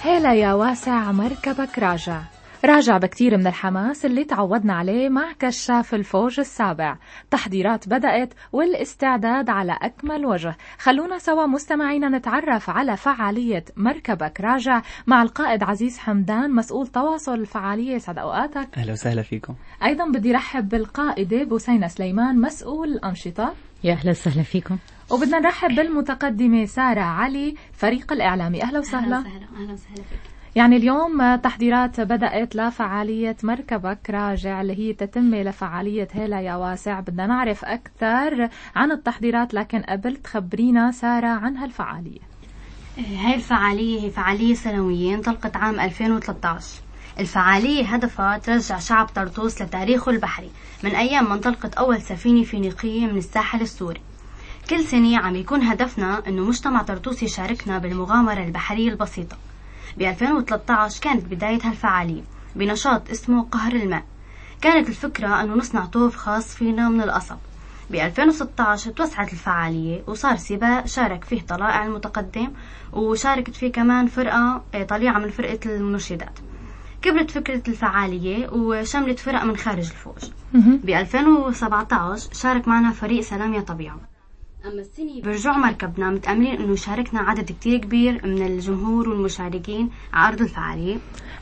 هلا يا واسع مركبك راجع. راجع بكتير من الحماس اللي تعودنا عليه مع كشاف الفوج السابع. تحضيرات بدأت والاستعداد على أكمل وجه. خلونا سوا مستمعينا نتعرف على فعالية مركبك راجع مع القائد عزيز حمدان مسؤول تواصل الفعالية. يسعد أوقاتك. أهلا وسهلا فيكم. أيضا بدي رحب بالقائدة بوسينة سليمان مسؤول الأنشطة. يا أهلا وسهلا فيكم. وبدنا نرحب بالمتقدمة سارة علي فريق الإعلامي. أهلا وسهلا. أهلا وسهلا فيك. يعني اليوم تحضيرات بدأت لفعالية مركبك راجع اللي هي تتمة لفعالية هلا يا واسع. بدنا نعرف أكثر عن التحضيرات، لكن قبل تخبرينا سارة عن هالفعالية. هاي الفعالية هي فعالية سنوية انطلقت عام 2013. الفعالية هدفها ترجع شعب طرطوس لتاريخه البحري من أيام ما انطلقت أول سفينة فينيقية من الساحل السوري. كل سنة عم يكون هدفنا أنه مجتمع طرطوس يشاركنا بالمغامرة البحرية البسيطة. ب 2013 كانت بداية هالفعالية بنشاط اسمه قهر الماء. كانت الفكرة أنه نصنع طوف خاص فينا من القصب. ب 2016 توسعت الفعالية وصار سباق شارك فيه طلائع المتقدم، وشاركت فيه كمان فرقة طليعة من فرقة المنشدات. كبرت فكرة الفعالية وشملت فرق من خارج الفوج. ب 2017 شارك معنا فريق سلام يا طبيعة. أما السنة برجوع مركبنا متأملين أنه شاركنا عدد كتير كبير من الجمهور والمشاركين على أرض الفعالية.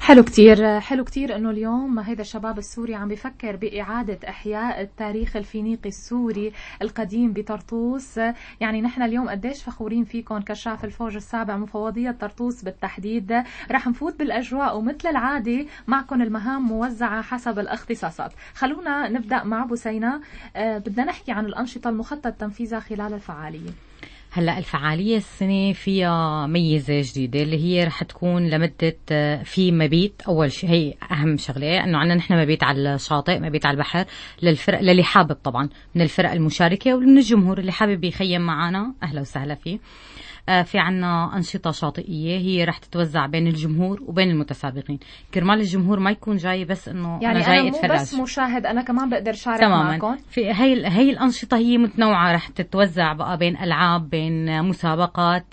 حلو كتير أنه اليوم هيدا الشباب السوري عم بيفكر بإعادة إحياء التاريخ الفينيقي السوري القديم بطرطوس. يعني نحن اليوم قديش فخورين فيكم كشاف الفوج السابع مفوضية طرطوس بالتحديد. رح نفوت بالأجواء ومثل العادة معكم المهام موزعة حسب الاختصاصات. خلونا نبدأ مع بوسينة. بدنا نحكي عن الأنشطة المخطط تنفيذها خلال الفعالية. هلا الفعالية السنة فيها ميزة جديدة اللي هي رح تكون لمدة في مبيت. أول شيء هي أهم شغلة إنه عنا نحن مبيت على الشاطئ، مبيت على البحر للفرق للي حابب طبعا من الفرق المشاركة ومن الجمهور اللي حابب يخيم معنا أهلا وسهلا فيه. في عنا أنشطة شاطئية هي رح تتوزع بين الجمهور وبين المتسابقين. كرمال الجمهور ما يكون جاي بس إنه يعني أنا جاي أتفرج، مو بس مشاهد، أنا كمان بقدر شارك معكم. في هي الأنشطة هي متنوعة، رح تتوزع بقى بين ألعاب، بين مسابقات،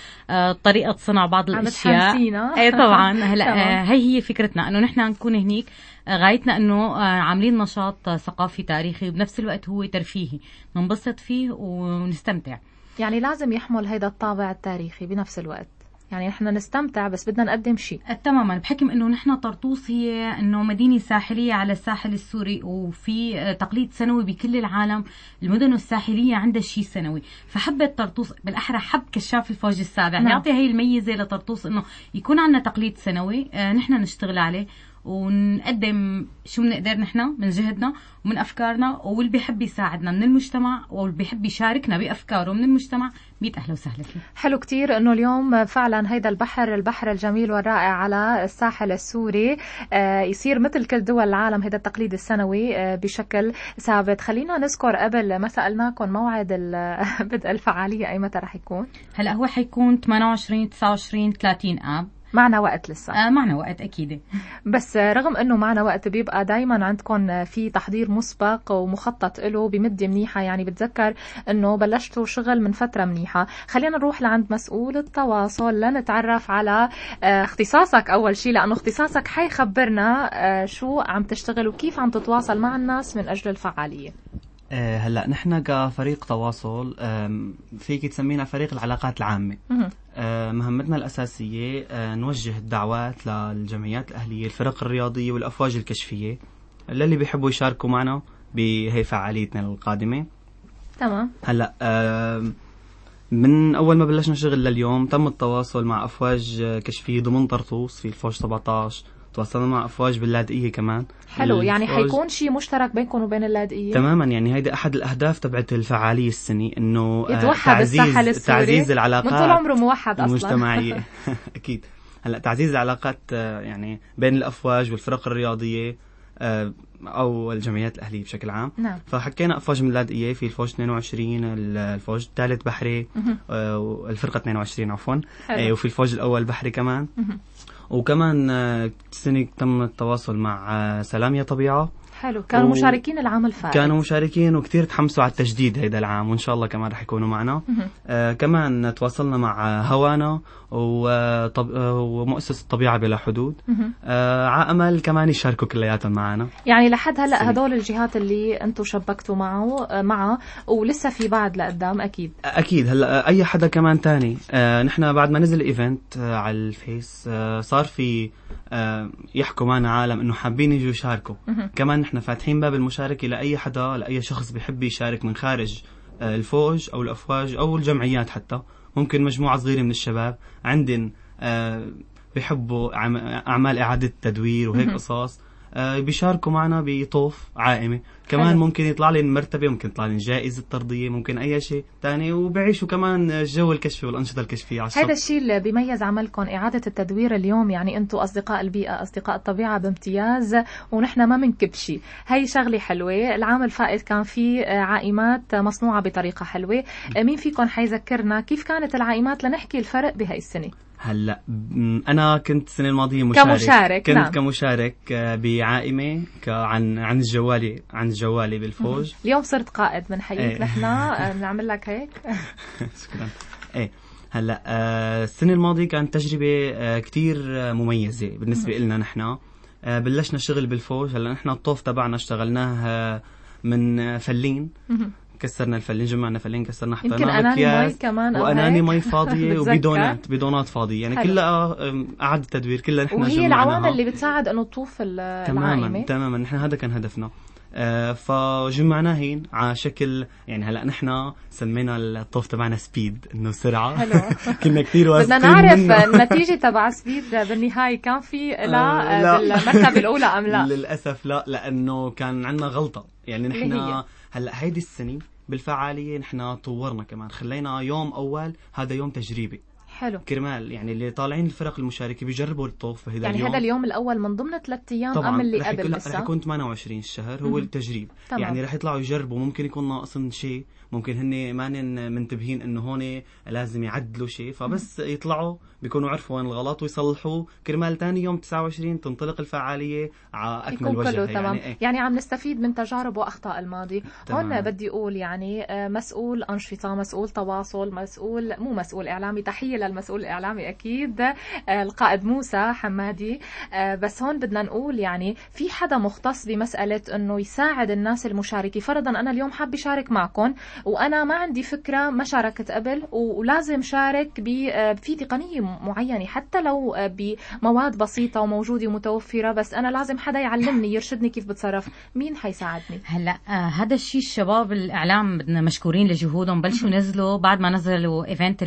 طريقة صنع بعض الأشياء. أي طبعا. هلا هي فكرتنا إنه نحن نكون هنيك. غايتنا إنه عاملين نشاط ثقافي تاريخي وبنفس الوقت هو ترفيهي ننبسط فيه ونستمتع. يعني لازم يحمل هيدا الطابع التاريخي بنفس الوقت. يعني نحن نستمتع بس بدنا نقدم شيء. تماما. بحكم انه نحن طرطوس هي انه مدينة ساحلية على الساحل السوري، وفي تقليد سنوي بكل العالم المدن الساحلية عندها شيء سنوي، فحبت طرطوس بالاحرى حب كشاف الفوج السابع يعطي هي الميزة لطرطوس انه يكون عندنا تقليد سنوي نحن نشتغل عليه ونقدم شو بنقدر نحن من جهدنا ومن أفكارنا، واللي بيحب يساعدنا من المجتمع واللي بيحب يشاركنا بأفكاره من المجتمع 100 أهلا وسهلا فيه. حلو كتير إنه اليوم فعلا هيدا البحر الجميل والرائع على الساحل السوري يصير مثل كل دول العالم هيدا التقليد السنوي بشكل ثابت. خلينا نذكر قبل ما سألناكم موعد بدء الفعالية أي متى رح يكون؟ هلأ هو حيكون 28 29 30 آب. معنا وقت لسه؟ معنا وقت أكيد. بس رغم أنه معنا وقت بيبقى دايما عندكم في تحضير مسبق ومخطط له بمدة منيحة. يعني بتذكر أنه بلشتوا شغل من فترة منيحة. خلينا نروح لعند مسؤول التواصل لنتعرف على اختصاصك أول شيء، لأنه اختصاصك حيخبرنا شو عم تشتغل وكيف عم تتواصل مع الناس من أجل الفعالية. هلا نحن كفريق تواصل فيك تسمينا فريق العلاقات العامة. مهمتنا الأساسية نوجه الدعوات للجمعيات الأهلية، الفرق الرياضية والأفواج الكشفية اللي بيحبوا يشاركوا معنا بهي فعاليتنا القادمة. تمام. هلا من أول ما بلشنا شغل لليوم تم التواصل مع أفواج كشفية ضمن طرطوس في الفوج 17. تواصلنا مع أفواج باللاذقية كمان. حلو. يعني حيكون شيء مشترك بينكم وبين اللاذقية تماما. يعني هيدا أحد الأهداف تبعت الفعالية السنة إنه تعزيز العلاقات. من طول عمره موحد المجتمعية. أكيد. هلا تعزيز العلاقات يعني بين الأفواج والفرق الرياضية أو الجمعيات الأهلية بشكل عام. نعم. فحكينا أفواج من اللاذقية في الفوج 22 الفوج الثالث بحري الفرقة 22 عفوا وفي الفوج الأول بحري كمان. وكمان السنة تم التواصل مع سلام يا طبيعة حلو. كانوا مشاركين العام الفائت. كانوا مشاركين وكتير تحمسوا على التجديد هيدا العام، وإن شاء الله كمان رح يكونوا معنا. كمان تواصلنا مع هوانا ومؤسسة الطبيعة بلا حدود، على أمل كمان يشاركوا كلياتهم معنا. يعني لحد هلأ هدول الجهات اللي أنتوا شبكتوا معه ولسه في بعد لقدام أكيد. هلأ أي حدا كمان تاني. نحن بعد ما نزل الإيفنت على الفيس صار في يحكوا معنا عالم إنه حابين يجوا يشاركوا. كمان نحن فاتحين باب المشاركة لأي حدا، لأي شخص بيحب يشارك من خارج الفوج أو الأفواج أو الجمعيات. حتى ممكن مجموعة صغيرة من الشباب عندن بيحبوا أعمال إعادة تدوير وهيك قصص، بيشاركوا معنا بطوف عائمة. كمان حلو. ممكن يطلع لي مرتبة، ممكن يطلع لي جائزة طردية، ممكن أي شيء تاني، وبيعيشوا كمان الجو الكشفي والأنشطة الكشفية على الشط. هذا الشيء اللي بيميز عملكم إعادة التدوير اليوم. يعني أنتوا أصدقاء البيئة، أصدقاء الطبيعة بامتياز، ونحن ما منكب شيء. هاي شغلة حلوة. العام الفائت كان في عائمات مصنوعة بطريقة حلوة. مين فيكم حيذكرنا كيف كانت العائمات لنحكي الفرق بهاي السنة؟ هلا أنا كنت السنة الماضية كمشارك. نعم. كمشارك بعائمة عن الجوالي بالفوج. اليوم صرت قائد، بنحييك. نحن بنعمل لك هيك. شكرا. هلا السنة الماضية كانت تجربة كتير مميزة بالنسبة لنا. نحن بلشنا شغل بالفوج. هلا نحن الطوف تبعنا اشتغلناه من فلين. كسرنا الفلين، جمعنا فلين، كسرنا، حطيناه بأكياس وأناني مي فاضية وبيدونات فاضية. يعني كلها إعادة تدوير، كلها نحن وهي العوامل اللي بتساعد إنه تطوف العائمة. تماما. نحن هذا كان هدفنا. فجمعناهن على شكل، يعني هلا نحن سمينا الطوف تبعنا سبيد، انه سرعه. حلو. كنا كثير واثقين. بدنا نعرف النتيجه تبع سبيد بالنهايه كان في لا بالمرتبه الاولى ام لا؟ للاسف لا، لانه كان عندنا غلطه. يعني نحن هلا هيدي السنه بالفعاليه نحن طورنا كمان، خلينا يوم اول هذا يوم تجريبي. حلو. كرمال يعني اللي طالعين الفرق المشاركة بيجربوا الطوف في هذا يعني اليوم. هذا اليوم الأول من ضمن 3 أيام أم اللي قبل لسه؟ رح يكون 28 الشهر هو التجريب. تمام. يعني رح يطلعوا يجربوا، ممكن يكون ناقصن شيء، ممكن هن ما منتبهين انه هون لازم يعدلوا شيء، فبس يطلعوا بيكونوا عرفوا وين الغلط ويصلحوا. كرمال تاني يوم 29 تنطلق الفعالية على أكمل وجه. كله تمام. يعني عم نستفيد من تجارب وأخطاء الماضي. هون بدي أقول يعني مسؤول أنشطة، مسؤول تواصل، مسؤول إعلامي. تحية للمسؤول الإعلامي أكيد القائد موسى حمادي. بس هون بدنا نقول يعني في حدا مختص بمسألة إنه يساعد الناس المشاركة. فرضا أنا اليوم حاب شارك معكم وأنا ما عندي فكرة، ما شاركت قبل، ولازم شارك في تقنية معينة حتى لو بمواد بسيطة وموجودة ومتوفرة، بس أنا لازم حدا يعلمني يرشدني كيف بتصرف. مين حيساعدني؟ هلا هذا الشيء الشباب الإعلام بدنا مشكورين لجهودهم. بلشوا نزلوا بعد ما نزلوا إيفنت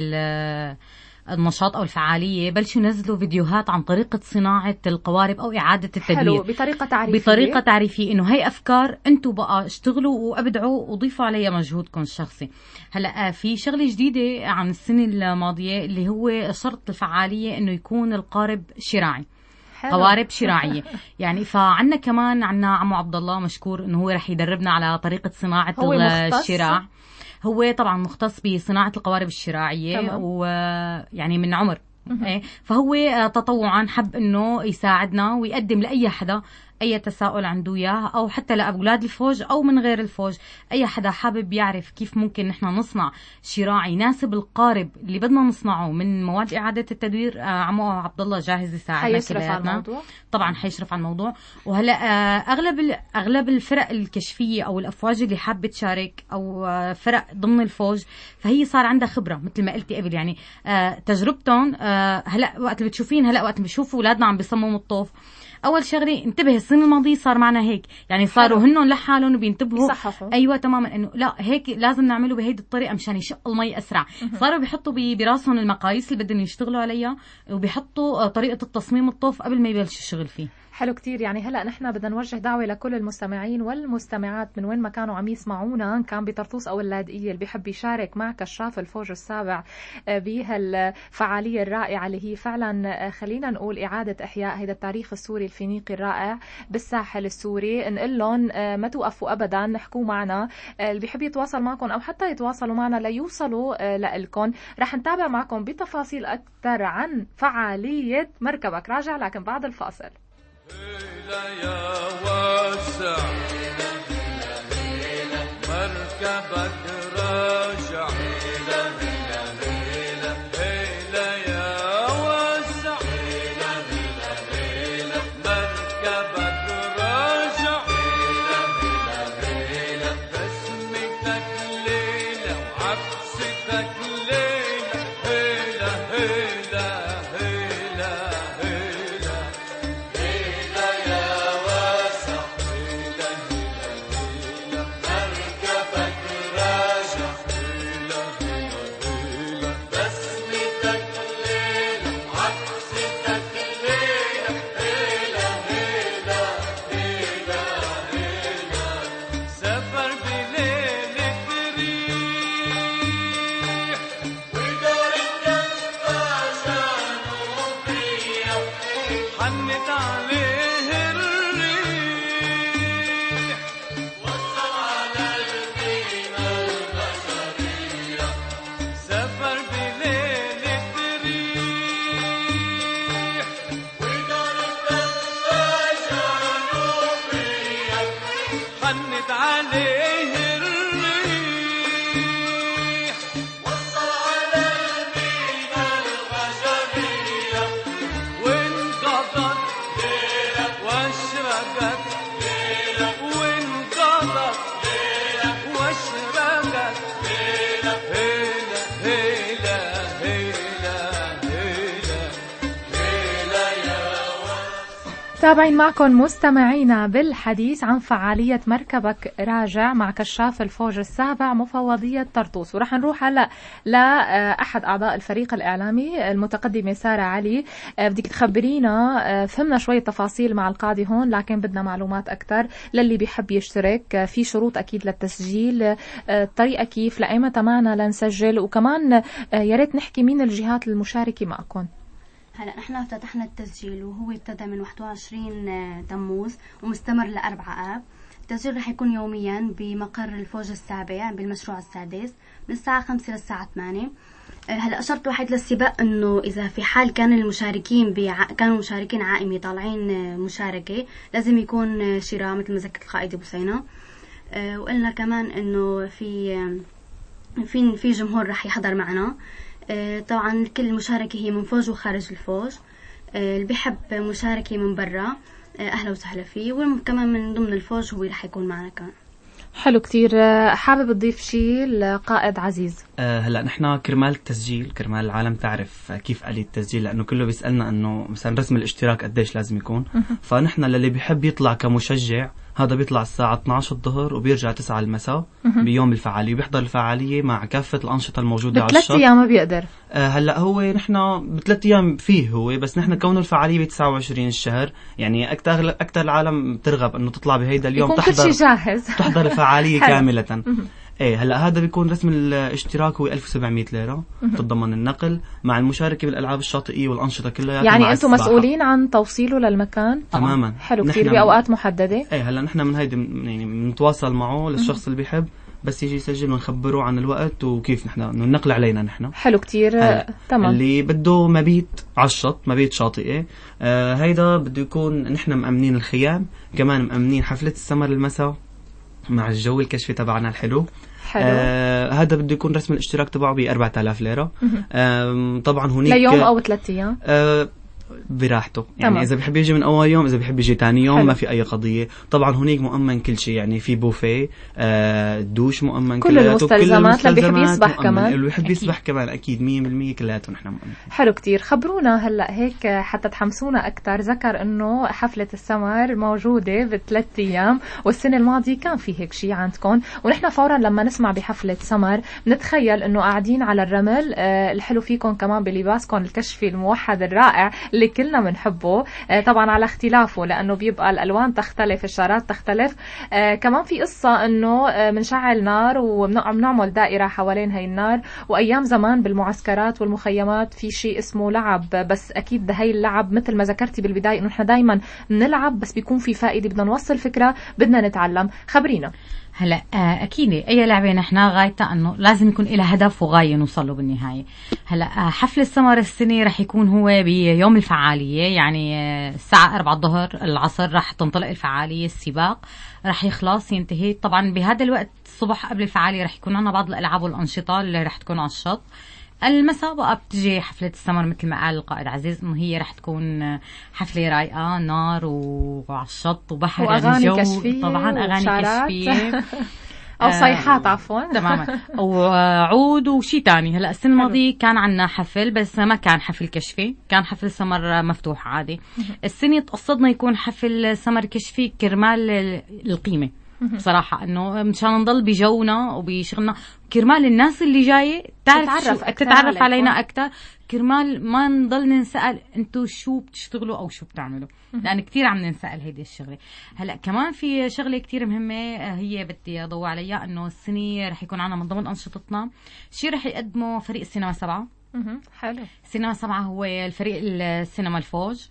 النشاط أو الفعالية، بلشوا ينزلوا فيديوهات عن طريقة صناعة القوارب أو إعادة التدوير. حلو. بطريقة تعريفية إنه هي أفكار أنتوا بقى اشتغلوا وأبدعوا وضيفوا عليها مجهودكم الشخصي. هلأ في شغلة جديدة عن السنة الماضية اللي هو شرط الفعالية إنه يكون القارب شراعي. حلو. قوارب شراعية. يعني فعنا كمان عنا عمو عبد الله مشكور إنه هو رح يدربنا على طريقة صناعة الشراع. هو طبعا مختص بصناعة القوارب الشراعية ويعني من عمر. فهو تطوعا حب انه يساعدنا ويقدم لأي حدا أي تساؤل عنده إياه، أو حتى لأولاد الفوج أو من غير الفوج. أي حدا حابب يعرف كيف ممكن نحن نصنع شراع يناسب القارب اللي بدنا نصنعه من مواد إعادة التدوير، عمو عبد الله جاهز يساعدنا. حيشرف على الموضوع. طبعا حيشرف على الموضوع. وهلا أغلب الفرق الكشفية أو الأفواج اللي حابة تشارك أو فرق ضمن الفوج، فهي صار عندها خبرة مثل ما قلتي قبل. يعني تجربتهم هلا وقت اللي بتشوفين، هلا وقت اللي بيشوفوا أولادنا عم بيصمموا الطوف، أول شغلة انتبه السنة الماضية صار معنا هيك. يعني صاروا هنن لحالهم وبينتبهوا. أيوة تماما، إنه لا هيك لازم نعمله بهيدي الطريقة مشان يشق المي أسرع. صاروا بيحطوا براسهم المقاييس اللي بدهم يشتغلوا عليها، وبيحطوا طريقة التصميم الطوف قبل ما يبلشوا الشغل فيه. حلو كتير. يعني هلأ نحن بدنا نوجه دعوة لكل المستمعين والمستمعات من وين ما كانوا عم يسمعونا، إن كان بطرطوس أو اللاذقية، اللي بيحب يشارك مع كشاف الفوج السابع بهالفعالية الرائعة اللي هي فعلا خلينا نقول إعادة إحياء هذا التاريخ السوري الفينيقي الرائع بالساحل السوري. نقول لهم ما توقفوا أبدا، نحكوا معنا. اللي بيحب يتواصل معكم أو حتى يتواصلوا معنا ليوصلوا لإلكم. رح نتابع معكم بتفاصيل أكثر عن فعالية مركبك راجع، لكن بعد الفاصل. تابعين معكم مستمعينا بالحديث عن فعالية مركبك راجع مع كشاف الفوج السابع مفوضية طرطوس، ورح نروح هلا لأحد أعضاء الفريق الإعلامي المتقدمة سارة علي. بدك تخبرينا، فهمنا شوية تفاصيل مع القاضي هون لكن بدنا معلومات أكتر للي بيحب يشترك. في شروط أكيد للتسجيل، الطريقة كيف، لأيمتى معنا لنسجل، وكمان يا ريت نحكي مين الجهات المشاركة معكم. هلا نحن افتتحنا التسجيل وهو ابتدى من 21 تموز ومستمر ل4 آب. التسجيل رح يكون يوميا بمقر الفوج السابع بالمشروع السادس من الساعة 5 للساعة 8. هلا شرط واحد للسباق انه اذا في حال كان المشاركين كانوا مشاركين عائمي طالعين مشاركة لازم يكون شراء مثل مزكة القائد بوسينة. وقلنا كمان انه في جمهور رح يحضر معنا. طبعا كل المشاركة هي من فوج وخارج الفوج. اللي بيحب مشاركة من برا أهلا وسهلا فيه، وكمان من ضمن الفوج هو رح يكون معنا كمان. حلو كتير. حابب تضيف شيء القائد عزيز؟ هلا نحن كرمال التسجيل، كرمال العالم تعرف كيف آلية التسجيل، لأنه كله بيسألنا أنه مثلا رسم الاشتراك قديش لازم يكون. فنحن للي بيحب يطلع كمشجع هذا بيطلع الساعة 12 الظهر وبيرجع 9 المساء بيوم الفعالية، بيحضر الفعالية مع كافة الأنشطة الموجودة على الشط. ب3 أيام ما بيقدر. هلا هو نحن ب3 أيام فيه هو، بس نحن كونه الفعالية ب29 الشهر، يعني أكثر العالم بترغب إنه تطلع بهيدا اليوم تحضر الفعالية كاملة. ايه هلا هذا بيكون رسم الاشتراك هو 1700 ليرة، تتضمن النقل مع المشاركة بالألعاب الشاطئية والأنشطة كلها. يعني أنتم مسؤولين عن توصيله للمكان؟ تماما. حلو كثير. بأوقات محددة؟ ايه هلا نحن من هيدي يعني بنتواصل معه للشخص اللي بيحب بس يجي يسجل ونخبره عن الوقت وكيف نحن النقل علينا نحن. حلو كتير. تمام. اللي بده مبيت على الشط، مبيت شاطئي، هيدا بده يكون نحن مأمنين الخيام، كمان مأمنين حفلة السمر المساء مع الجو الكشفي تبعنا الحلو. هذا بده يكون رسم الاشتراك تبعه ب 4000 ليرة. طبعا هناك ليوم أو 3 أيام براحته، يعني تمام. إذا بيحب يجي من أول يوم، إذا بيحب يجي تاني يوم، حلو. ما في أي قضية. طبعا هناك مؤمن كل شيء، يعني في بوفيه، دوش مؤمن، كل المستلزمات اللي بيحب يسبح كمان، اللي بيحب يسبح كمان أكيد 100% كلياته نحن مؤمن. حلو كتير. خبرونا هلأ هيك حتى تحمسونا أكتر. ذكر إنه حفلة السمر موجودة ب3 أيام، والسنة الماضية كان في هيك شيء عندكم، ونحن فورا لما نسمع بحفلة سمر نتخيل إنه قاعدين على الرمل. الحلو فيكم كمان بلباسكم الكشفي الموحد الرائع اللي كلنا بنحبه، طبعا على اختلافه لأنه بيبقى الألوان تختلف، الشارات تختلف. كمان في قصة إنه بنشعل نار وبنعمل دائرة حوالين هاي النار. وأيام زمان بالمعسكرات والمخيمات في شيء اسمه لعب، بس أكيد هاي اللعب مثل ما ذكرتي بالبداية إنه إحنا دايما بنلعب بس بيكون في فائدة، بدنا نوصل فكرة، بدنا نتعلم. خبرينا. هلا اكيد اي لعبه نحن غايتها انه لازم يكون لها هدف وغايه نوصل له بالنهايه. هلا حفل السمر السنه رح يكون هو بيوم الفعاليه، يعني الساعه 4 الظهر العصر رح تنطلق الفعاليه، السباق رح يخلص ينتهي. طبعا بهذا الوقت الصبح قبل الفعاليه رح يكون عندنا بعض الالعاب والانشطه اللي رح تكون على الشط. المساء بقى بتجي حفلة السمر مثل ما قال القائد عزيز انه هي رح تكون حفلة رايقة، نار وعلى الشط وبحر واغاني جو، كشفية طبعا اغاني كشفية او صيحات عفوا تماما، وعود وشي تاني. هلا السنة الماضية كان عنا حفل بس ما كان حفل كشفي، كان حفل سمر مفتوح عادي. السنة تقصدنا يكون حفل سمر كشفي كرمال القيمة بصراحة، انه مشان نضل بجونا وبشغلنا، كرمال الناس اللي جاية تتعرف علينا اكثر، كرمال ما نضل ننسأل انتو شو بتشتغلوا او شو بتعملوا، لان كثير عم ننسأل هيدي الشغلة. هلا كمان في شغلة كثير مهمة هي بدي اضوي عليها، انه السنة رح يكون عنا من ضمن انشطتنا شيء رح يقدمه فريق السينما 7. حلو. السينما 7 هو الفريق السينما الفوج،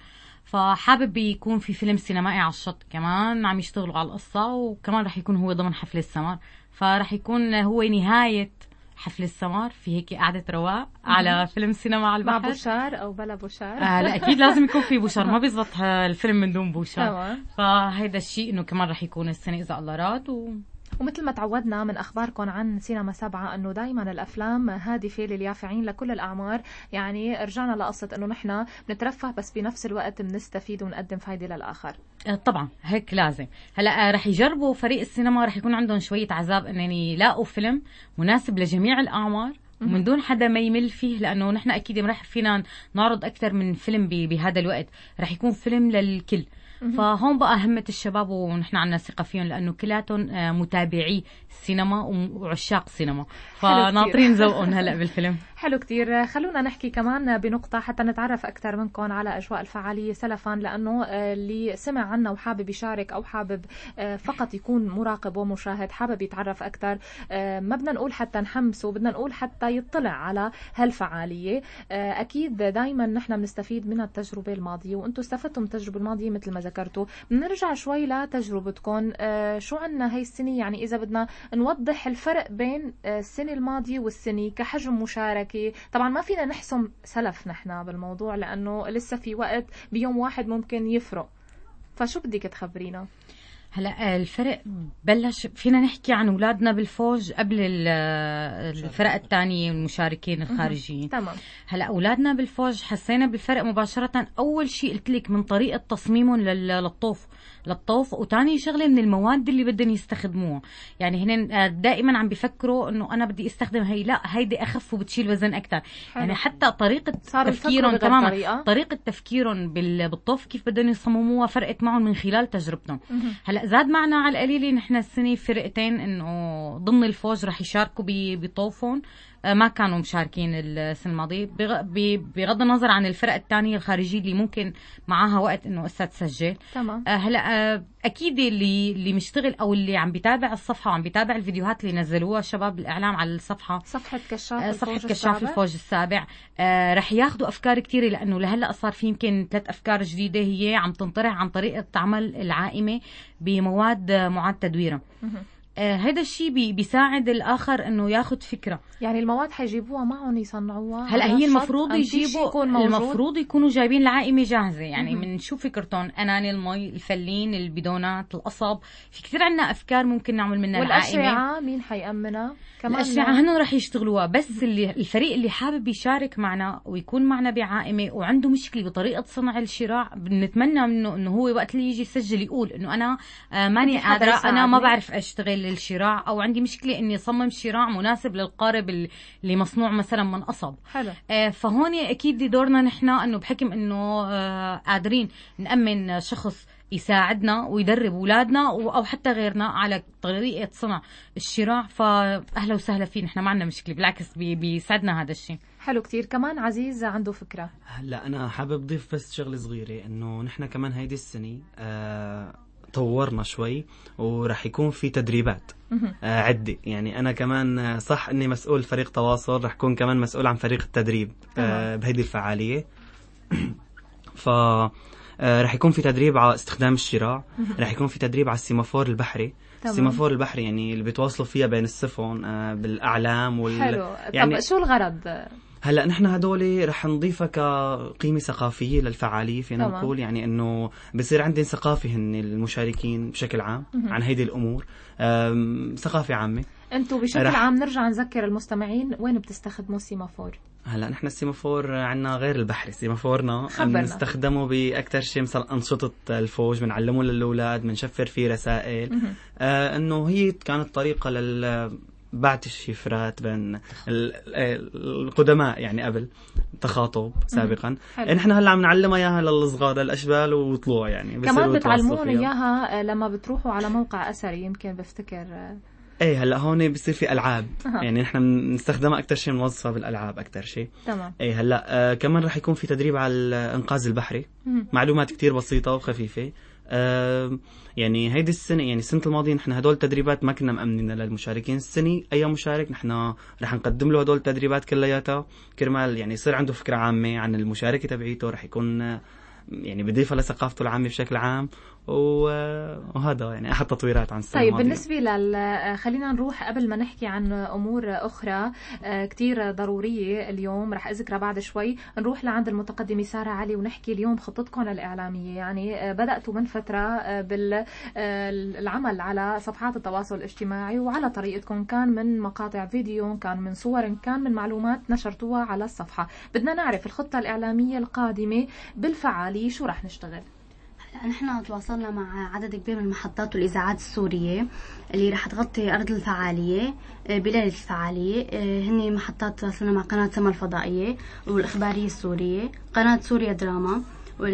فحابب يكون في فيلم سينمائي على الشط كمان عم يشتغلوا على القصة، وكمان رح يكون هو ضمن حفل السمر، فرح يكون هو نهاية حفل السمر في هيك قعدة رواق على فيلم سينما على البحر. مع بوشار أو بلا بوشار؟ لا أكيد لازم يكون في بوشار، ما بيزبط الفيلم من دون بوشار. تمام. فهيدا الشيء إنه كمان رح يكون السنة إذا الله راد. ومثل ما تعودنا من أخباركم عن سينما 7 أنه دايما الأفلام هادفة لليافعين لكل الأعمار، يعني رجعنا لقصة أنه نحن بنترفه بس بنفس الوقت بنستفيد ونقدم فايدة للآخر. طبعا هيك لازم. هلا رح يجربوا فريق السينما، رح يكون عندهم شوية عذاب أنهم يلاقوا فيلم مناسب لجميع الأعمار ومن دون حدا ما يمل فيه، لأنه نحن أكيد رح فينا نعرض أكثر من فيلم بهذا الوقت، رح يكون فيلم للكل. فهون بقى همة الشباب ونحن عنا ثقة فيهم، لأنه كلاتهم متابعي السينما وعشاق السينما، فناطرين ذوقهم هلأ بالفيلم. حلو كتير. خلونا نحكي كمان بنقطة حتى نتعرف أكثر منكم على أجواء الفعالية سلفا، لأنه اللي سمع عنا وحابب يشارك أو حابب فقط يكون مراقب ومشاهد، حابب يتعرف أكثر، ما بدنا نقول حتى نحمسه، بدنا نقول حتى يطلع على هالفعالية. أكيد دايما نحن بنستفيد من التجربة الماضية، وأنتم استفدتم من التجربة الماضية مثل ما ذكرتوا. بنرجع شوي لتجربتكم، شو عنا هاي السنة، يعني إذا بدنا نوضح الفرق بين السنة الماضية والسنة كحجم مشاركة. طبعا ما فينا نحسم سلف نحن بالموضوع، لأنه لسه في وقت بيوم واحد ممكن يفرق، فشو بدك تخبرينا؟ هلا الفرق بلش فينا نحكي عن أولادنا بالفوج قبل الفرق الثانية المشاركين الخارجيين. تمام. هلا أولادنا بالفوج حسينا بالفرق مباشرة. أول شيء قلت لك من طريقة تصميمهم للطوف، وتاني شغلة من المواد اللي بدهم يستخدموها. يعني هن دائما عم بيفكروا إنه أنا بدي استخدم هي، لا هيدي أخف وبتشيل وزن أكثر. يعني حتى طريقة تفكيرهم تماما، طريقة تفكيرهم بالطوف كيف بدهم يصمموها فرقت معهم من خلال تجربتهم. هلا زاد معنا على القليل نحن السنة فرقتين إنه ضمن الفوج رح يشاركوا بطوفهم، ما كانوا مشاركين السنة الماضية، بغض النظر عن الفرق الثانية الخارجية اللي ممكن معاها وقت إنه قصة تسجل. تمام. هلا أكيد اللي مشتغل أو اللي عم بيتابع الصفحة وعم بيتابع الفيديوهات اللي نزلوها شباب الإعلام على الصفحة، صفحة كشاف الفوج السابع، رح ياخدوا أفكار كتيرة، لأنه لهلأ صار في يمكن 3 أفكار جديدة هي عم تنطرح عن طريقة عمل العائمة بمواد معاد تدويرها. هذا الشيء بيساعد الآخر إنه ياخد فكرة. يعني المواد حيجيبوها معهم يصنعوها. هلا هي المفروض يكونوا جايبين العائمة جاهزة، يعني من شو فكرتهم، أناني المي، الفلين، البيدونات، القصب، في كثير عنا أفكار ممكن نعمل منها العائمة. والأشعة مين حيأمنها؟ كمان الأشعة هنن رح يشتغلوها، بس الفريق اللي حابب يشارك معنا ويكون معنا بعائمة وعنده مشكلة بطريقة صنع الشراع، بنتمنى منه إنه هو وقت اللي يجي يسجل يقول إنه أنا ماني قادرة، أنا ما بعرف أشتغل الشراع، أو عندي مشكلة إني أصمم شراع مناسب للقارب اللي مصنوع مثلا من قصب. حلو. فهون أكيد دورنا نحن إنه بحكم إنه قادرين نأمن شخص يساعدنا ويدرب أولادنا أو حتى غيرنا على طريقة صنع الشراع، فأهلا وسهلا فيه، نحن ما عندنا مشكلة، بالعكس بيساعدنا هذا الشيء. حلو كتير. كمان عزيز عنده فكرة. هلا أنا حابب أضيف بس شغلة صغيرة، إنه نحن كمان هيدي السنة طورنا شوي ورح يكون في تدريبات عدة. يعني أنا كمان صح إني مسؤول فريق تواصل، رح يكون كمان مسؤول عن فريق التدريب بهيدي الفعالية. رح يكون في تدريب على استخدام الشراع، رح يكون في تدريب على السيمافور البحري. السيمافور البحري يعني اللي بيتواصلوا فيها بين السفن بالأعلام حلو. يعني طب شو الغرض؟ هلا نحن هدول رح نضيفها كقيمة ثقافية للفعالية، فينا نقول يعني انه بصير عندنا ثقافة هن المشاركين بشكل عام عن هيدي الامور، ثقافة عامة. انتم بشكل عام نرجع نذكر المستمعين وين بتستخدموا السيمافور؟ هلا نحن السيمافور عنا غير البحري، سيمافورنا بنستخدمه باكثر شيء مثلا انشطه الفوج، بنعلمه للاولاد، بنشفر فيه رسائل. انه هي كانت طريقه بعت الشفرات بين القدماء يعني قبل تخاطب سابقا. نحن هلا عم نعلمها اياها للصغار للاشبال وطلوع يعني كمان بتعلمون اياها لما بتروحوا على موقع اثري يمكن بفتكر. ايه هلا هون بصير في العاب يعني نحن بنستخدمها اكثر شيء، بنوظفها بالالعاب اكثر شيء. تمام. ايه هلا كمان رح يكون في تدريب على الانقاذ البحري. معلومات كتير بسيطه وخفيفه. يعني هيدي السنه يعني السنه الماضيه نحن هدول التدريبات ما كنا مأمنين للمشاركين. السنه اي مشارك نحن رح نقدم له هدول التدريبات كلياتها كرمال يعني يصير عنده فكره عامه عن المشاركه تبعيته، رح يكون يعني بضيفها لثقافته العامة بشكل عام. وهذا يعني أحد تطويرات عن السنة طيب بالنسبة خلينا نروح قبل ما نحكي عن أمور أخرى كتير ضرورية اليوم رح أذكرها بعد شوي. نروح لعند المتقدمة سارة علي ونحكي اليوم خطتكم الإعلامية. يعني بدأتوا من فترة بالعمل على صفحات التواصل الاجتماعي وعلى طريقتكم، كان من مقاطع فيديو، كان من صور، كان من معلومات نشرتوها على الصفحة. بدنا نعرف الخطة الإعلامية القادمة بالفعالية شو رح نشتغل؟ نحن تواصلنا مع عدد كبير من المحطات والإذاعات السورية اللي رح تغطي أرض الفعالية بليلة الفعالية. هني محطات تواصلنا مع قناة سما الفضائية والإخبارية السورية، قناة سوريا دراما،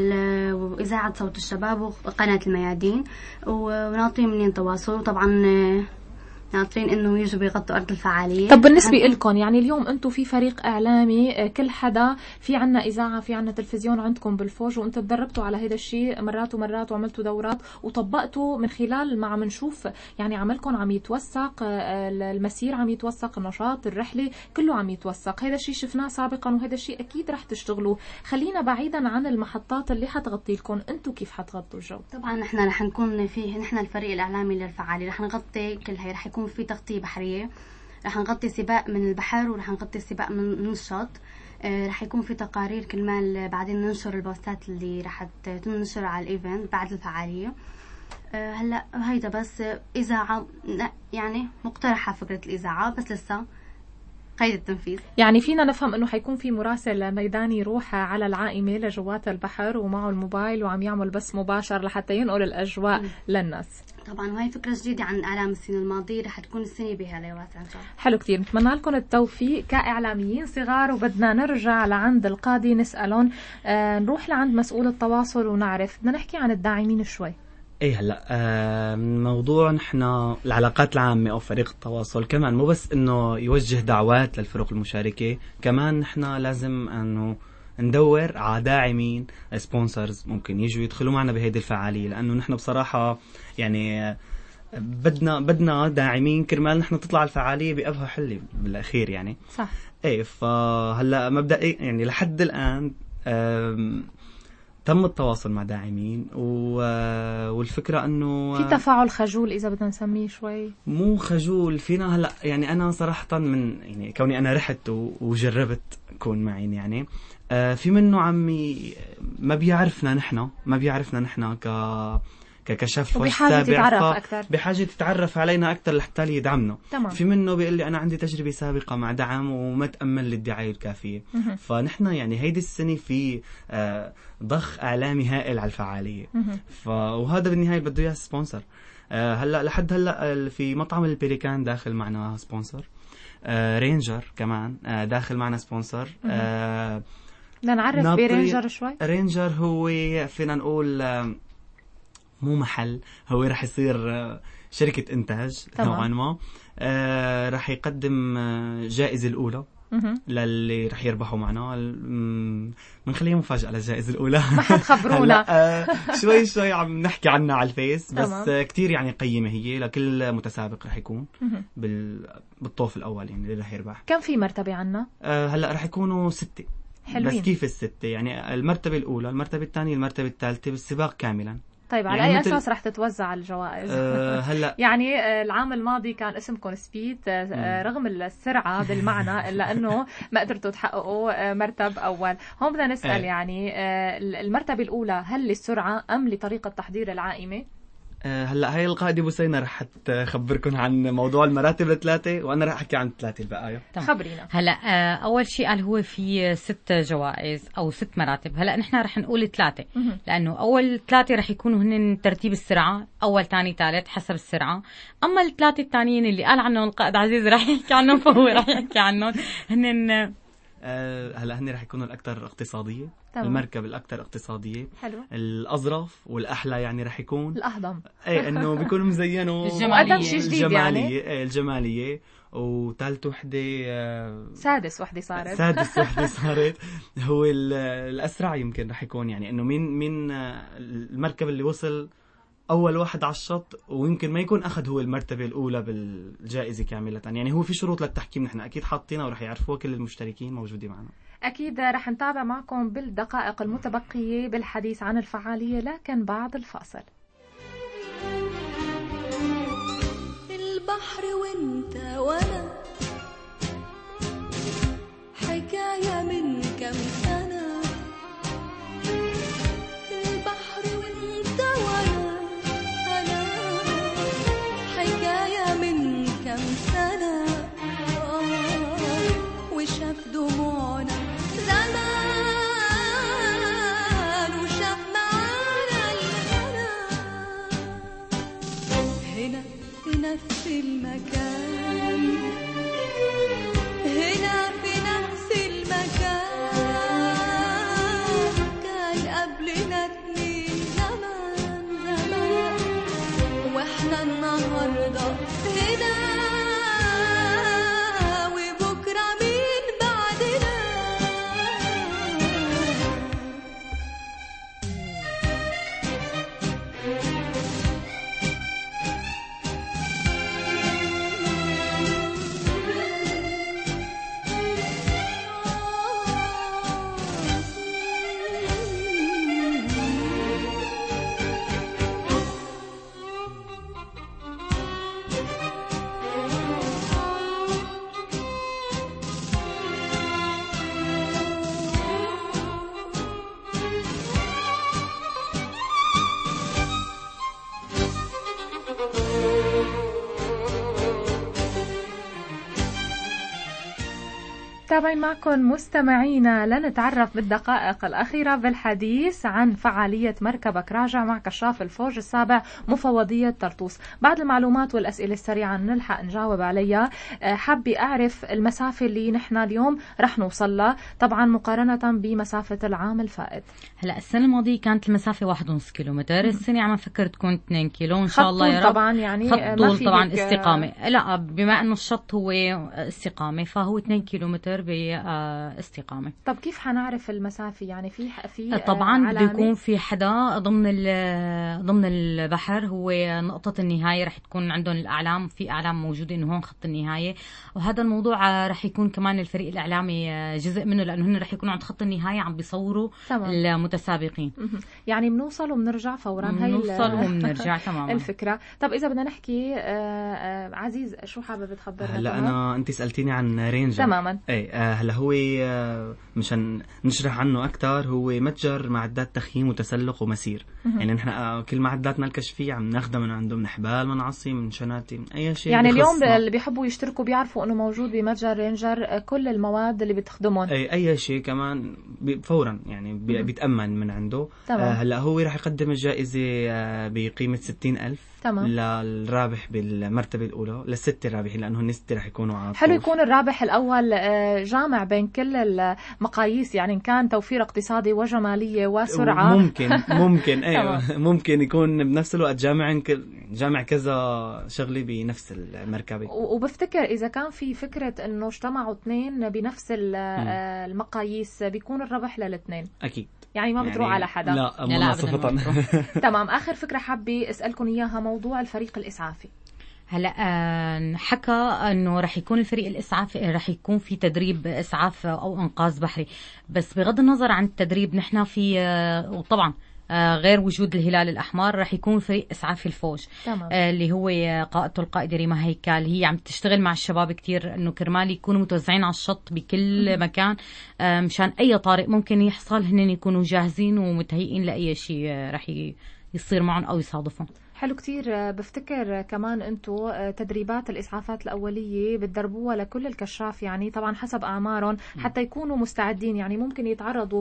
وإذاعة صوت الشباب، وقناة الميادين، وناطرين منين تواصل. وطبعا ناطرين انه يجوا بيغطوا ارض الفعاليه. طب بالنسبه لكم يعني اليوم انتم في فريق اعلامي، كل حدا في عنا اذاعه، في عنا تلفزيون عندكم بالفوج، وانتم تدربتوا على هذا الشيء مرات ومرات وعملتوا دورات وطبقتوا من خلال ما عم نشوف يعني عملكم عم يتوثق، المسير عم يتوثق، النشاط، الرحله كله عم يتوثق. هذا الشيء شفناه سابقا وهذا الشيء اكيد رح تشتغلوه. خلينا بعيدا عن المحطات اللي حتغطي لكم، انتم كيف حتغطوا الجو؟ طبعا نحن رح نكون فيه، نحن الفريق الاعلامي للفعاليه رح نغطي كل هي. رح يكون في تغطية بحرية، رح نغطي سباق من البحر، ورح نغطي سباق من الشط. رح يكون في تقارير كرمال بعدين ننشر البوستات اللي رح تنشر على الايفنت بعد الفعالية. هلا هيدا بس إذاعة يعني مقترحة فكرة الإذاعة، بس لسه قيد التنفيذ. يعني فينا نفهم انه حيكون في مراسل ميداني يروح على العائمة لجوات البحر ومعه الموبايل وعم يعمل بس مباشر لحتى ينقل الأجواء للناس. طبعا وهي فكرة جديدة عن إعلام السنة الماضية، رح تكون السنة بها لواسع إن شاء الله. حلو كتير، نتمنى لكم التوفيق كإعلاميين صغار. وبدنا نرجع لعند القاضي نسألهم، نروح لعند مسؤول التواصل ونعرف، بدنا نحكي عن الداعمين شوي. ايه هلا موضوع نحن العلاقات العامة او فريق التواصل كمان مو بس انه يوجه دعوات للفرق المشاركة، كمان نحن لازم انه ندور على داعمين، سبونسرز ممكن يجوا يدخلوا معنا بهيدي الفعالية، لانه نحن بصراحة يعني بدنا داعمين كرمال نحن تطلع الفعالية بأبهى حلة بالاخير يعني. صح. ايه فهلا مبدئيا يعني لحد الان تم التواصل مع داعمين والفكرة انه في تفاعل خجول اذا بدنا نسميه شوي. مو خجول فينا هلا يعني انا صراحة من يعني كوني انا رحت وجربت كون معين يعني في منه عمي ما بيعرفنا نحن كشف وبحاجة يتعرف أكثر، بحاجة يتعرف علينا أكثر لحتى يدعمنا. تمام. في منه بيقول لي أنا عندي تجربة سابقة مع دعم وما تأمل للدعاية الكافية. فنحن يعني هيدي السنة في ضخ إعلامي هائل على الفعالية. وهذا بالنهاية بده إياه سبونسر. هلا لحد هلا في مطعم البيليكان داخل معنا سبونسر، رينجر كمان داخل معنا سبونسر. بدنا نعرف برينجر شوي. رينجر هو فينا نقول مو محل، هو رح يصير شركة إنتاج نوعا ما. رح يقدم جائزة الأولى للي رح يربحوا معنا. منخليها مفاجأة للجائزة الأولى. ما حتخبرونا. شوي عم نحكي عنها على الفيس بس كتير يعني قيمة هي لكل متسابق رح يكون بالطوف الأول يعني اللي رح يربح. كم في مرتبة عنا؟ هلأ رح يكونوا 6. حلوين. بس كيف الستة؟ يعني المرتبة الأولى، المرتبة الثانية، المرتبة الثالثة بالسباق كاملا. طيب على يعني أي مثل... أساس رح تتوزع الجوائز؟ هلا يعني العام الماضي كان اسمكم سبيت رغم السرعة بالمعنى إلا أنه ما قدرتوا تحققوا مرتب أول. هون بدنا نسأل يعني المرتبة الأولى هل للسرعة أم لطريقة تحضير العائمة؟ هلا هاي القائدة بوسينة رح تخبركم عن موضوع المراتب الثلاثة، وأنا رح أحكي عن الثلاثة البقايا. خبرينا. هلا أول شيء قال هو في 6 جوائز أو 6 مراتب. هلا نحن رح نقول 3 لأنه أول 3 رح يكونوا هن ترتيب السرعة، أول ثاني ثالث حسب السرعة. أما ال3 الثانيين اللي قال عنهم القائد عزيز رح يحكي عنهم فهو رح يحكي عنهم هن هلا هن رح يكونوا الأكثر اقتصادية. تمام. المركب الأكثر اقتصادية. حلو. الأظرف والأحلى يعني رح يكون الأهضم. ايه انه بيكونوا مزينوا وقدم شيء جديد يعني. الجمالية. وثالث وحدة سادس وحدة صارت هو الأسرع يمكن رح يكون، يعني انه مين المركب اللي وصل أول واحد على الشط، ويمكن ما يكون أخذ هو المرتبة الأولى بالجائزة كاملة. يعني هو في شروط للتحكيم نحن أكيد حاطينها ورح يعرفوها كل المشتركين موجودين معنا. أكيد رح نتابع معكم بالدقائق المتبقية بالحديث عن الفعالية، لكن بعد الفاصل. البحر وانت وانا حكاية من كم سنة. البحر وانت وانا أنا حكاية من كم سنة. وشاف دموعنا زمان وشاف معانا الهنا. هنا في نفس المكان، هنا في نفس المكان. كان قبلنا 2 زمان واحنا النهارده هنا. وبكره مين بعدنا؟ تابعين معكم مستمعينا لنتعرف بالدقائق الأخيرة بالحديث عن فعالية مركبك راجع مع كشاف الفوج السابع مفوضية طرطوس. بعد المعلومات والأسئلة السريعة نلحق نجاوب عليها. حابة أعرف المسافة اللي نحن اليوم رح نوصل لها طبعا مقارنة بمسافة العام الفائت. هلا السنة الماضية كانت المسافة 1.5 كيلومتر، السنة عم نفكر تكون 2 كيلو إن شاء الله يا رب. طبعا يعني خط طول طبعا استقامة. لا بما أنه الشط هو استقامة فهو 2 كيلومتر باستقامة. طب كيف حنعرف المسافة؟ يعني في طبعا بده يكون في حدا ضمن البحر هو نقطة النهاية، رح تكون عندهم الأعلام، في أعلام موجودة إنه هون خط النهاية. وهذا الموضوع رح يكون كمان الفريق الإعلامي جزء منه، لأنه هن رح يكونوا عند خط النهاية عم بيصوروا المتسابقين. يعني بنوصل وبنرجع فورا. بنوصل وبنرجع تماما الفكرة. طب إذا بدنا نحكي عزيز شو حابب تخبرنا؟ هلا أنت سألتيني عن رينجر. تماما. هلا هو مشان نشرح عنه أكتر، هو متجر معدات تخييم وتسلق ومسير. يعني نحن كل معداتنا الكشفية عم ناخدها من عندهم، من حبال، من عصي، من شناتي، من أي شيء. يعني اليوم اللي بيحبوا يشتركوا بيعرفوا إنه موجود بمتجر رينجر كل المواد اللي بتخدمهم. أي شيء كمان فورا يعني بيتأمن من عنده. هلا هو راح يقدم الجائزة بقيمة 60,000 للرابح بالمرتبة الأولى، للستة الرابحين، لأنه هن 6 رح يكونوا عاطفين. حلو يكون الرابح الأول جامع بين كل المقاييس، يعني إن كان توفير اقتصادي وجمالية وسرعة. ممكن أيوة ممكن يكون بنفس الوقت جامع كذا شغلة بنفس المركبة. وبفتكر إذا كان في فكرة إنه اجتمعوا 2 بنفس المقاييس بيكون الربح للاثنين. أكيد. يعني ما بتروح على حدا. لا مناصفة. تمام. آخر فكرة حابة أسألكم إياها موضوع الفريق الإسعافي. هلا حكى انه رح يكون الفريق الاسعاف رح يكون في تدريب اسعاف او انقاذ بحري، بس بغض النظر عن التدريب نحن في وطبعا غير وجود الهلال الأحمر رح يكون فريق إسعاف الفوج اللي هو قائدته القائدة ريما هيكل. هي عم تشتغل مع الشباب كتير إنه كرمال يكونوا متوزعين على الشط بكل مكان مشان أي طارئ ممكن يحصل هن يكونوا جاهزين ومتهيئين لأي شيء رح يصير معهم أو يصادفهم. حلو كتير. بفتكر كمان انتو تدريبات الإسعافات الأولية بتدربوها لكل الكشاف، يعني طبعا حسب أعمارهم حتى يكونوا مستعدين، يعني ممكن يتعرضوا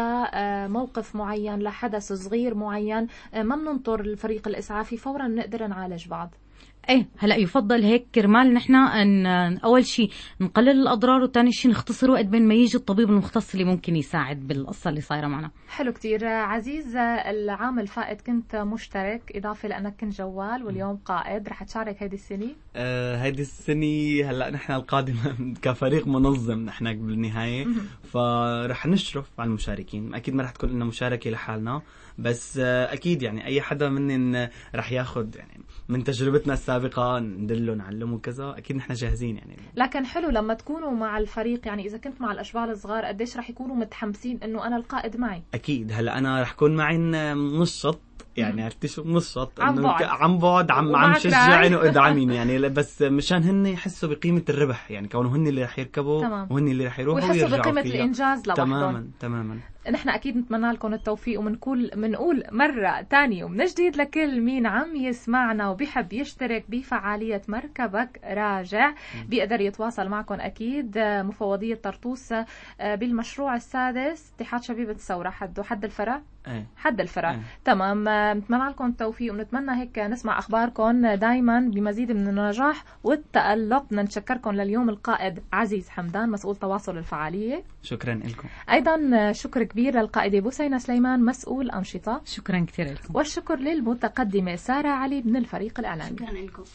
لموقف معين لحدث صغير معين ما بننطر الفريق الإسعافي، فورا نقدر نعالج بعض. ايه هلا يفضل هيك كرمال نحن ان اول شيء نقلل الاضرار، وثاني شيء نختصر وقت بين ما يجي الطبيب المختص اللي ممكن يساعد بالقصه اللي صايره معنا. حلو كتير. عزيز، العام الفائت كنت مشترك اضافه لانك كنت جوال واليوم قائد، رح تشارك هيدي السنه؟ هيدي السنه هلا نحن القادمه كفريق منظم نحن بالنهايه، فرح نشرف على المشاركين. اكيد ما رح تكون لنا مشاركه لحالنا، بس اكيد يعني اي حدا منن رح ياخذ يعني من تجربتنا السابقه ندله نعلمه كذا، اكيد نحن جاهزين يعني. لكن حلو لما تكونوا مع الفريق، يعني اذا كنت مع الاشبال الصغار قديش رح يكونوا متحمسين انه انا القائد معي؟ اكيد هلا انا رح كون معي نشط، يعني عرفتي شو نشط عن بعد عم شجعني وادعميني يعني، بس مشان هن يحسوا بقيمه الربح، يعني كونه هن اللي رح يركبوا وهن اللي رح يروحوا ويحسوا بقيمه الانجاز لوحدهم. تماما. نحن اكيد نتمنى لكم التوفيق، ومنقول مره ثانيه ومن جديد لكل مين عم يسمعنا وبيحب يشترك بفعاليه مركبك راجع بيقدر يتواصل معكم. اكيد مفوضيه طرطوس بالمشروع السادس اتحاد شبيبه الثوره، حد الفرع. حد الفرع. تمام. نتمنى لكم التوفيق ونتمنى هيك نسمع اخباركم دائما بمزيد من النجاح والتألق. بدنا نشكركم لليوم القائد عزيز حمدان مسؤول تواصل الفعاليه. شكرا لكم. ايضا شكر كبير للقائده بوسينة سليمان مسؤول انشطه. شكرا كثير لكم. والشكر للمتقدمه ساره علي من الفريق الاعلامي. شكرا لكم.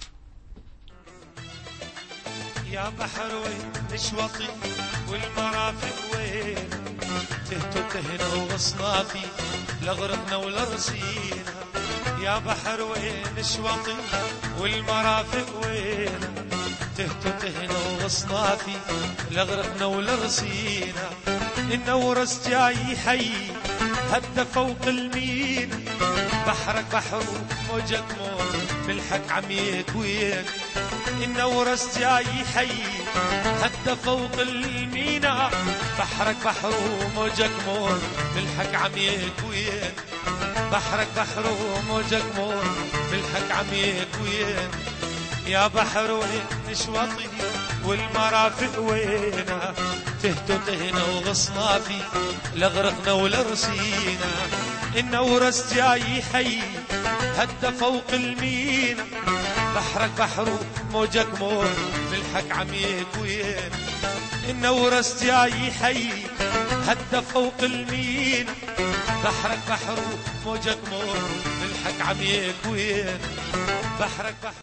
يا بحر وين نشوطي والمرافق وين، تهتو تهنا وغصنافي لغرقنا ولرسينا. يا بحر وين نشوطي والمرافق وين، تهتو تهنا وغصنافي لغرقنا ولرسينا. النورس جاي حي هدى فوق المين، بحرك بحر موجك موج ملحك عميك وين. النورس جاي حي هدى فوق المينا، بحرك بحر وموجك موج ملحك عميك وين. بحرك بحر وموجك موج ملحك عميك وين. يا بحر وين نشوطي والمرافق وينا، تهتو تهنا وغصنافي لغرقنا ولرسينا. النورس جاي حي هدى فوق المينا، بحرك بحر موجك موج ملحك عميك وين. النورس جاي حي هدى فوق المينا، بحرك بحر موجك موج ملحك عميك وين. بحرك بحر